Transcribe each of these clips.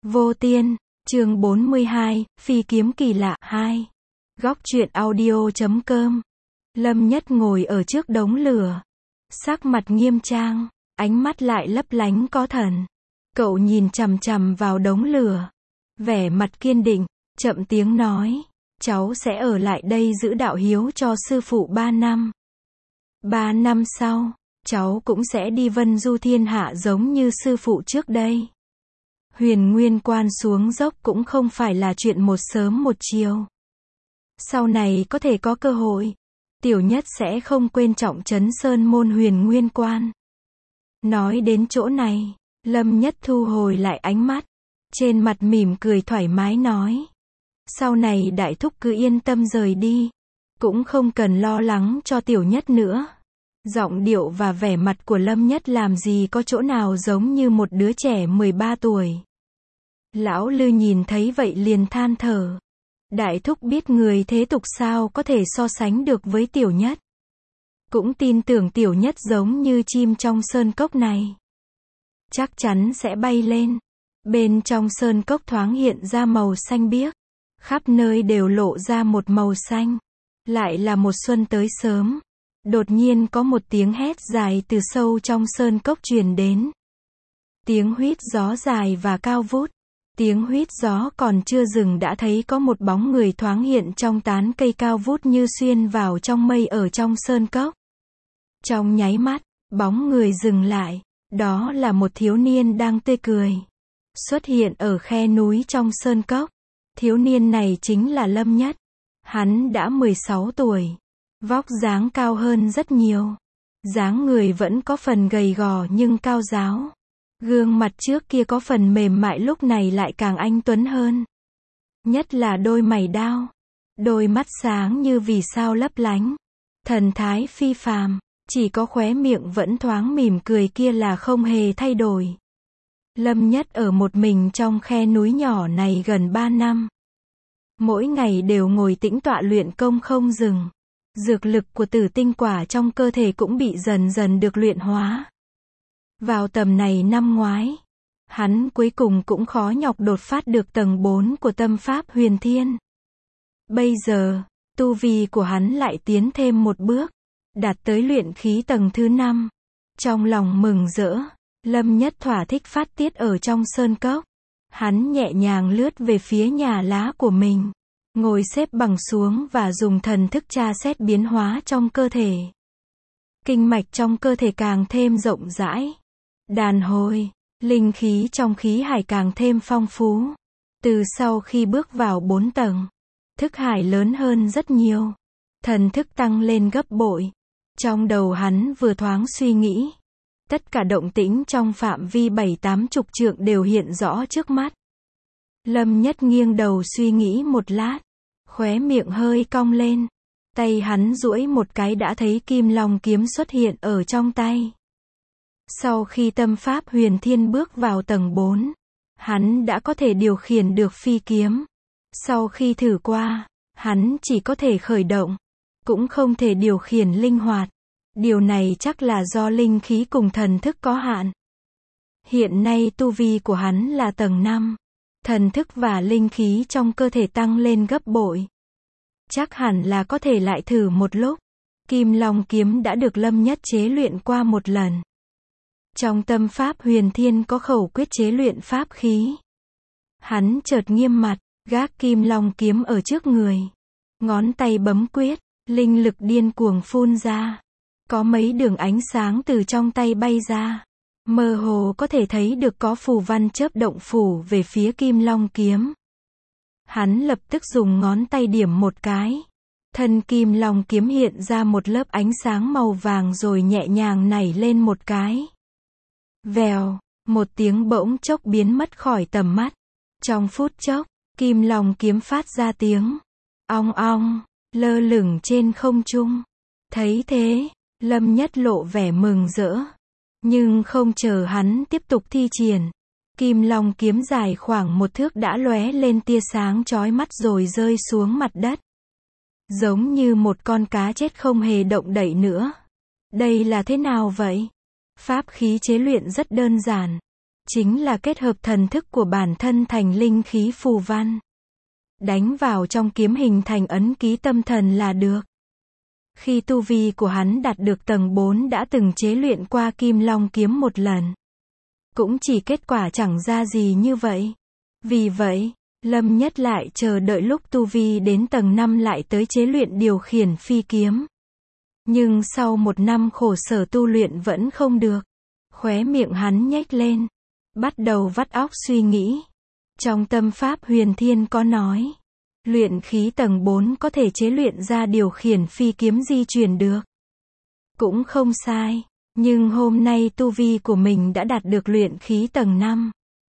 Vô Tiên, chương 42, Phi kiếm kỳ lạ 2. Góc truyện audio.com. Lâm Nhất ngồi ở trước đống lửa. Sắc mặt nghiêm trang, ánh mắt lại lấp lánh có thần. Cậu nhìn chằm chằm vào đống lửa. Vẻ mặt kiên định, chậm tiếng nói. Cháu sẽ ở lại đây giữ đạo hiếu cho sư phụ 3 năm. 3 năm sau, cháu cũng sẽ đi vân du thiên hạ giống như sư phụ trước đây. Huyền Nguyên Quan xuống dốc cũng không phải là chuyện một sớm một chiều. Sau này có thể có cơ hội, Tiểu Nhất sẽ không quên trọng trấn sơn môn Huyền Nguyên Quan. Nói đến chỗ này, Lâm Nhất thu hồi lại ánh mắt, trên mặt mỉm cười thoải mái nói. Sau này đại thúc cứ yên tâm rời đi, cũng không cần lo lắng cho Tiểu Nhất nữa. Giọng điệu và vẻ mặt của Lâm Nhất làm gì có chỗ nào giống như một đứa trẻ 13 tuổi. Lão Lư nhìn thấy vậy liền than thở. Đại thúc biết người thế tục sao có thể so sánh được với Tiểu Nhất. Cũng tin tưởng Tiểu Nhất giống như chim trong sơn cốc này. Chắc chắn sẽ bay lên. Bên trong sơn cốc thoáng hiện ra màu xanh biếc. Khắp nơi đều lộ ra một màu xanh. Lại là một xuân tới sớm. Đột nhiên có một tiếng hét dài từ sâu trong sơn cốc truyền đến. Tiếng huýt gió dài và cao vút. Tiếng huýt gió còn chưa dừng đã thấy có một bóng người thoáng hiện trong tán cây cao vút như xuyên vào trong mây ở trong sơn cốc. Trong nháy mắt, bóng người dừng lại. Đó là một thiếu niên đang tươi cười. Xuất hiện ở khe núi trong sơn cốc. Thiếu niên này chính là Lâm Nhất. Hắn đã 16 tuổi. Vóc dáng cao hơn rất nhiều. Dáng người vẫn có phần gầy gò nhưng cao ráo. Gương mặt trước kia có phần mềm mại lúc này lại càng anh tuấn hơn. Nhất là đôi mày đao. Đôi mắt sáng như vì sao lấp lánh. Thần thái phi phàm. Chỉ có khóe miệng vẫn thoáng mỉm cười kia là không hề thay đổi. Lâm Nhất ở một mình trong khe núi nhỏ này gần 3 năm. Mỗi ngày đều ngồi tĩnh tọa luyện công không dừng. Dược lực của tử tinh quả trong cơ thể cũng bị dần dần được luyện hóa. Vào tầm này năm ngoái, hắn cuối cùng cũng khó nhọc đột phát được tầng 4 của tâm pháp huyền thiên. Bây giờ, tu vi của hắn lại tiến thêm một bước, đạt tới luyện khí tầng thứ 5. Trong lòng mừng rỡ, Lâm Nhất thỏa thích phát tiết ở trong sơn cốc. Hắn nhẹ nhàng lướt về phía nhà lá của mình, ngồi xếp bằng xuống và dùng thần thức tra xét biến hóa trong cơ thể. Kinh mạch trong cơ thể càng thêm rộng rãi. Đàn hồi, linh khí trong khí hải càng thêm phong phú. Từ sau khi bước vào 4 tầng, thức hải lớn hơn rất nhiều. Thần thức tăng lên gấp bội. Trong đầu hắn vừa thoáng suy nghĩ. Tất cả động tĩnh trong phạm vi 7-80 trượng đều hiện rõ trước mắt. Lâm Nhất nghiêng đầu suy nghĩ một lát. Khóe miệng hơi cong lên. Tay hắn duỗi một cái đã thấy Kim Long kiếm xuất hiện ở trong tay. Sau khi tâm pháp huyền thiên bước vào tầng 4, hắn đã có thể điều khiển được phi kiếm. Sau khi thử qua, hắn chỉ có thể khởi động, cũng không thể điều khiển linh hoạt. Điều này chắc là do linh khí cùng thần thức có hạn. Hiện nay tu vi của hắn là tầng 5. Thần thức và linh khí trong cơ thể tăng lên gấp bội. Chắc hẳn là có thể lại thử một lúc. Kim Long kiếm đã được Lâm Nhất chế luyện qua một lần. Trong tâm pháp huyền thiên có khẩu quyết chế luyện pháp khí. Hắn chợt nghiêm mặt, gác Kim Long kiếm ở trước người. Ngón tay bấm quyết, linh lực điên cuồng phun ra. Có mấy đường ánh sáng từ trong tay bay ra. Mơ hồ có thể thấy được có phù văn chớp động phủ về phía Kim Long kiếm. Hắn lập tức dùng ngón tay điểm một cái. Thân Kim Long kiếm hiện ra một lớp ánh sáng màu vàng rồi nhẹ nhàng nảy lên một cái. Vèo, một tiếng bỗng chốc biến mất khỏi tầm mắt. Trong phút chốc, Kim Long kiếm phát ra tiếng ong ong, lơ lửng trên không trung. Thấy thế, Lâm Nhất lộ vẻ mừng rỡ. Nhưng không chờ hắn tiếp tục thi triển, Kim Long kiếm dài khoảng 1 thước đã lóe lên tia sáng chói mắt rồi rơi xuống mặt đất. Giống như một con cá chết không hề động đậy nữa. Đây là thế nào vậy? Pháp khí chế luyện rất đơn giản. chính là kết hợp thần thức của bản thân thành linh khí phù văn. Đánh vào trong kiếm hình thành ấn ký tâm thần là được. Khi tu vi của hắn đạt được tầng 4 đã từng chế luyện qua Kim Long kiếm một lần. Cũng chỉ kết quả chẳng ra gì như vậy. Vì vậy, Lâm Nhất lại chờ đợi lúc tu vi đến tầng 5 lại tới chế luyện điều khiển phi kiếm. Nhưng sau 1 năm khổ sở tu luyện vẫn không được. Khóe miệng hắn nhếch lên. Bắt đầu vắt óc suy nghĩ. Trong tâm pháp Huyền Thiên có nói. Luyện khí tầng 4 có thể chế luyện ra điều khiển phi kiếm di chuyển được. Cũng không sai. Nhưng hôm nay tu vi của mình đã đạt được luyện khí tầng 5.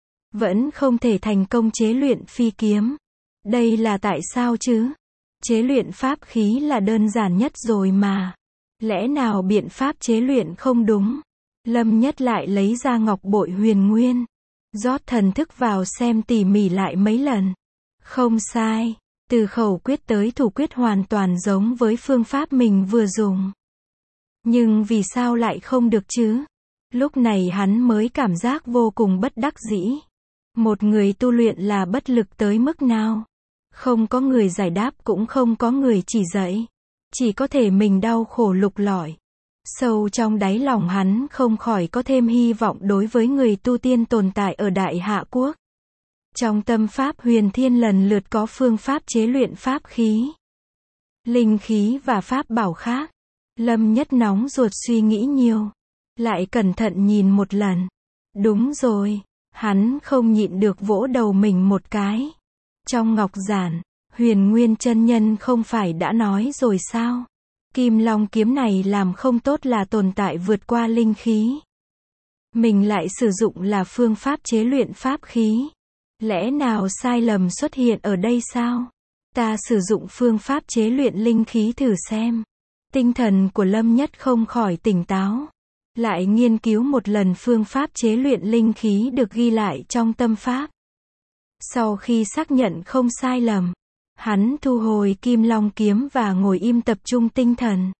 Vẫn không thể thành công chế luyện phi kiếm. Đây là tại sao chứ? Chế luyện pháp khí là đơn giản nhất rồi mà. Lẽ nào biện pháp chế luyện không đúng? Lâm Nhất lại lấy ra ngọc bội huyền nguyên. Rót thần thức vào xem tỉ mỉ lại mấy lần. Không sai. Từ khẩu quyết tới thủ quyết hoàn toàn giống với phương pháp mình vừa dùng. Nhưng vì sao lại không được chứ? Lúc này hắn mới cảm giác vô cùng bất đắc dĩ. Một người tu luyện là bất lực tới mức nào? Không có người giải đáp cũng không có người chỉ dạy. Chỉ có thể mình đau khổ lục lọi. Sâu trong đáy lòng hắn không khỏi có thêm hy vọng đối với người tu tiên tồn tại ở Đại Hạ Quốc. Trong tâm pháp Huyền Thiên lần lượt có phương pháp chế luyện pháp khí, linh khí và pháp bảo khác. Lâm Nhất nóng ruột suy nghĩ nhiều. Lại cẩn thận nhìn một lần. Đúng rồi. Hắn không nhịn được vỗ đầu mình một cái. Trong ngọc giản, Huyền Nguyên chân nhân không phải đã nói rồi sao? Kim Long kiếm này làm không tốt là tồn tại vượt qua linh khí. Mình lại sử dụng là phương pháp chế luyện pháp khí. Lẽ nào sai lầm xuất hiện ở đây sao? Ta sử dụng phương pháp chế luyện linh khí thử xem. Tinh thần của Lâm Nhất không khỏi tỉnh táo. Lại nghiên cứu một lần phương pháp chế luyện linh khí được ghi lại trong tâm pháp. Sau khi xác nhận không sai lầm, hắn thu hồi Kim Long kiếm và ngồi im tập trung tinh thần.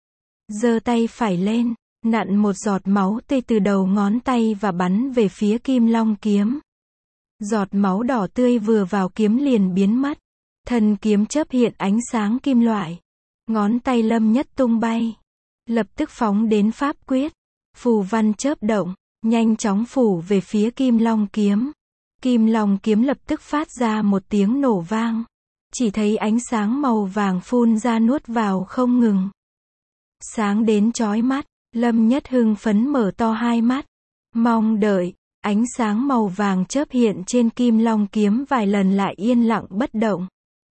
Giơ tay phải lên, nặn một giọt máu tươi từ đầu ngón tay và bắn về phía Kim Long kiếm. Giọt máu đỏ tươi vừa vào kiếm liền biến mất. Thân kiếm chớp hiện ánh sáng kim loại. Ngón tay Lâm Nhất tung bay. Lập tức phóng đến pháp quyết. Phù văn chớp động, nhanh chóng phủ về phía Kim Long kiếm. Kim Long kiếm lập tức phát ra một tiếng nổ vang. Chỉ thấy ánh sáng màu vàng phun ra nuốt vào không ngừng. Sáng đến chói mắt, Lâm Nhất hưng phấn mở to hai mắt. Mong đợi, ánh sáng màu vàng chớp hiện trên Kim Long kiếm vài lần lại yên lặng bất động.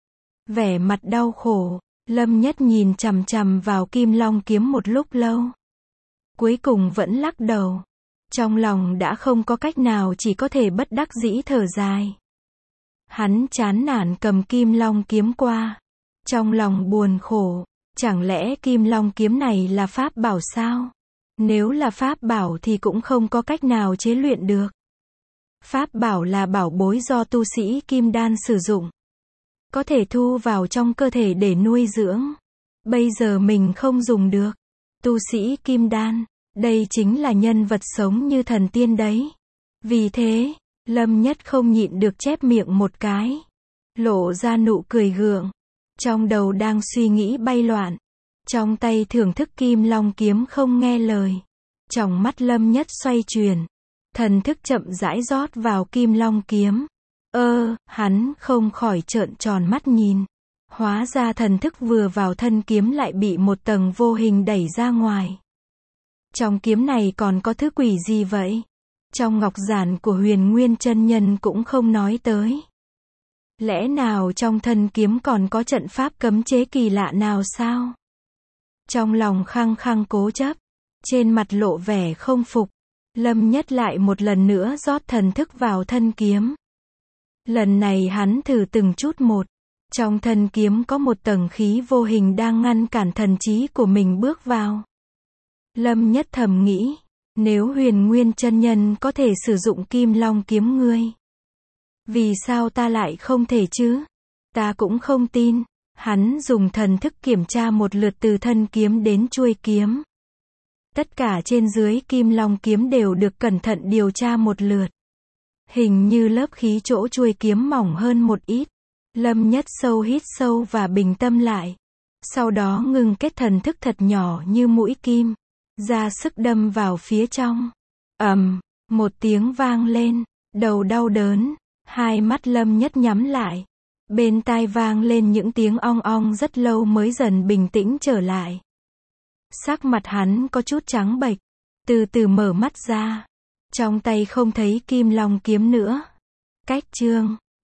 Vẻ mặt đau khổ, Lâm Nhất nhìn chằm chằm vào Kim Long kiếm một lúc lâu. Cuối cùng vẫn lắc đầu. Trong lòng đã không có cách nào chỉ có thể bất đắc dĩ thở dài. Hắn chán nản cầm Kim Long kiếm qua. Trong lòng buồn khổ. Chẳng lẽ Kim Long kiếm này là pháp bảo sao? Nếu là pháp bảo thì cũng không có cách nào chế luyện được. Pháp bảo là bảo bối do tu sĩ Kim Đan sử dụng. Có thể thu vào trong cơ thể để nuôi dưỡng. Bây giờ mình không dùng được. Tu sĩ Kim Đan, đây chính là nhân vật sống như thần tiên đấy. Vì thế, Lâm Nhất không nhịn được chép miệng một cái. Lộ ra nụ cười gượng. Trong đầu đang suy nghĩ bay loạn. Trong tay thưởng thức Kim Long kiếm không nghe lời. Trong mắt Lâm Nhất xoay chuyển. Thần thức chậm rãi rót vào Kim Long kiếm. Hắn không khỏi trợn tròn mắt nhìn. Hóa ra thần thức vừa vào thân kiếm lại bị một tầng vô hình đẩy ra ngoài. Trong kiếm này còn có thứ quỷ gì vậy? Trong ngọc giản của Huyền Nguyên chân nhân cũng không nói tới. Lẽ nào trong thân kiếm còn có trận pháp cấm chế kỳ lạ nào sao? Trong lòng khăng khăng cố chấp, trên mặt lộ vẻ không phục, Lâm Nhất lại một lần nữa rót thần thức vào thân kiếm. Lần này hắn thử từng chút một. Trong thân kiếm có một tầng khí vô hình đang ngăn cản thần trí của mình bước vào. Lâm Nhất thầm nghĩ, nếu Huyền Nguyên chân nhân có thể sử dụng Kim Long kiếm ngươi, vì sao ta lại không thể chứ? Ta cũng không tin. Hắn dùng thần thức kiểm tra một lượt từ thân kiếm đến chuôi kiếm. Tất cả trên dưới Kim Long kiếm đều được cẩn thận điều tra một lượt. Hình như lớp khí chỗ chuôi kiếm mỏng hơn một ít. Lâm Nhất hít sâu và bình tâm lại. Sau đó ngừng kết thần thức thật nhỏ như mũi kim. Ra sức đâm vào phía trong. Một tiếng vang lên. Đầu đau đớn. Hai mắt Lâm Nhất nhắm lại. Bên tai vang lên những tiếng ong ong rất lâu mới dần bình tĩnh trở lại. Sắc mặt hắn có chút trắng bệch. Từ từ mở mắt ra. Trong tay không thấy Kim Long kiếm nữa. Cách chương